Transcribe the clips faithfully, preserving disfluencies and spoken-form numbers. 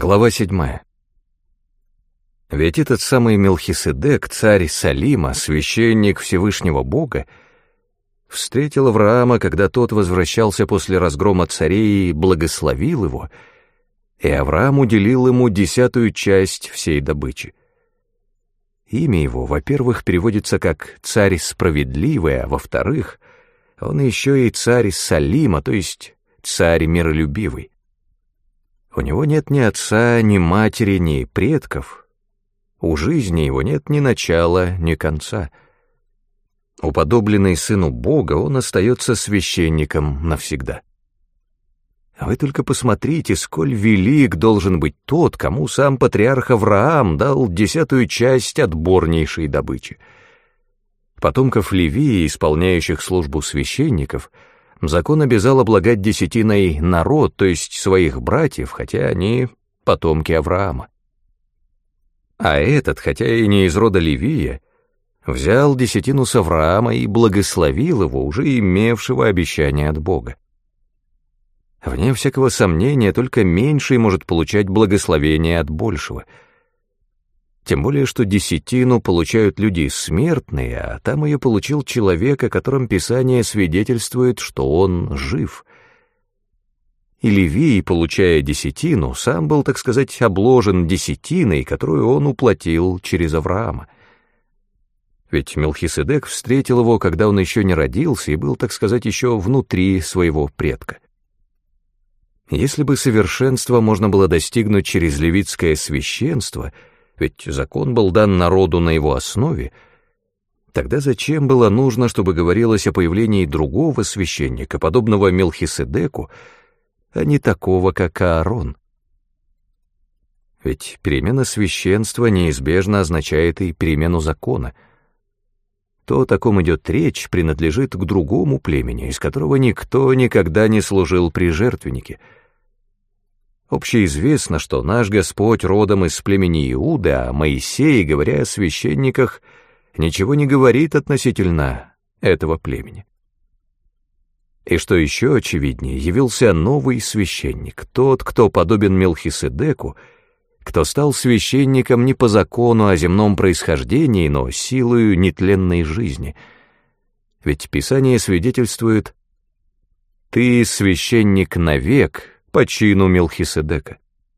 Глава седьмая. Ведь этот самый Мелхиседек, царь Салима, священник Всевышнего Бога, встретил Авраама, когда тот возвращался после разгрома царей, и благословил его, и Авраам уделил ему десятую часть всей добычи. Имя его, во-первых, переводится как «царь справедливый», а во-вторых, он еще и царь Салима, то есть царь миролюбивый. У него нет ни отца, ни матери, ни предков. У жизни его нет ни начала, ни конца. Уподобленный сыну Бога, он остается священником навсегда. А вы только посмотрите, сколь велик должен быть тот, кому сам патриарх Авраам дал десятую часть отборнейшей добычи. Потомков Левии, исполняющих службу священников, закон обязал облагать десятиной народ, то есть своих братьев, хотя они потомки Авраама. А этот, хотя и не из рода Левия, взял десятину с Авраама и благословил его, уже имевшего обещание от Бога. Вне всякого сомнения, только меньший может получать благословение от большего. Тем более, что десятину получают люди смертные, а там ее получил человек, о котором Писание свидетельствует, что он жив. И Левий, получая десятину, сам был, так сказать, обложен десятиной, которую он уплатил через Авраама. Ведь Мелхиседек встретил его, когда он еще не родился, и был, так сказать, еще внутри своего предка. Если бы совершенство можно было достигнуть через левитское священство, ведь закон был дан народу на его основе, тогда зачем было нужно, чтобы говорилось о появлении другого священника, подобного Мелхиседеку, а не такого, как Аарон? Ведь перемена священства неизбежно означает и перемену закона. То, о ком идет речь, принадлежит к другому племени, из которого никто никогда не служил при жертвеннике. Общеизвестно, что наш Господь родом из племени Иуда, а Моисей, говоря о священниках, ничего не говорит относительно этого племени. И что еще очевиднее, явился новый священник, тот, кто подобен Мелхиседеку, кто стал священником не по закону о земном происхождении, но силою нетленной жизни. Ведь Писание свидетельствует: «Ты священник навек, по чину Мелхиседека».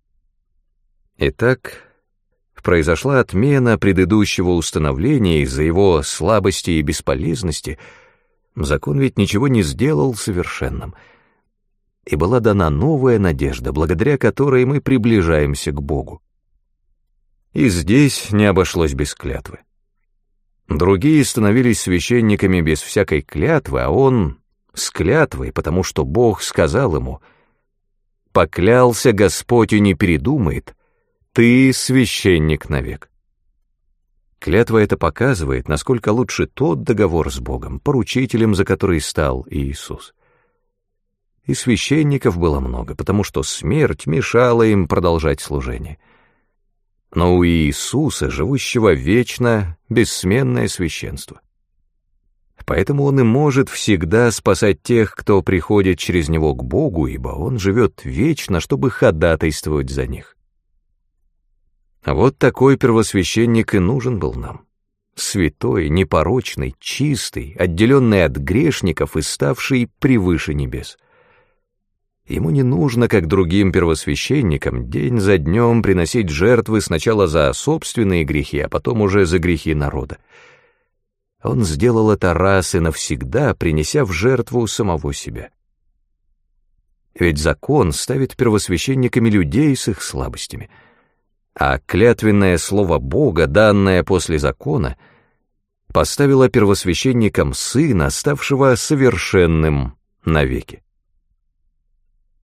Итак, произошла отмена предыдущего установления из-за его слабости и бесполезности. Закон ведь ничего не сделал совершенным. И была дана новая надежда, благодаря которой мы приближаемся к Богу. И здесь не обошлось без клятвы. Другие становились священниками без всякой клятвы, а он с клятвой, потому что Бог сказал ему: «Поклялся Господь и не передумает, ты священник навек». Клятва это показывает, насколько лучше тот договор с Богом, поручителем за который стал Иисус. И священников было много, потому что смерть мешала им продолжать служение. Но у Иисуса, живущего вечно, бессменное священство. Поэтому он и может всегда спасать тех, кто приходит через него к Богу, ибо он живет вечно, чтобы ходатайствовать за них. Вот такой первосвященник и нужен был нам. Святой, непорочный, чистый, отделенный от грешников и ставший превыше небес. Ему не нужно, как другим первосвященникам, день за днем приносить жертвы сначала за собственные грехи, а потом уже за грехи народа. Он сделал это раз и навсегда, принеся в жертву самого себя. Ведь закон ставит первосвященниками людей с их слабостями, а клятвенное слово Бога, данное после закона, поставило первосвященником Сына, ставшего совершенным навеки.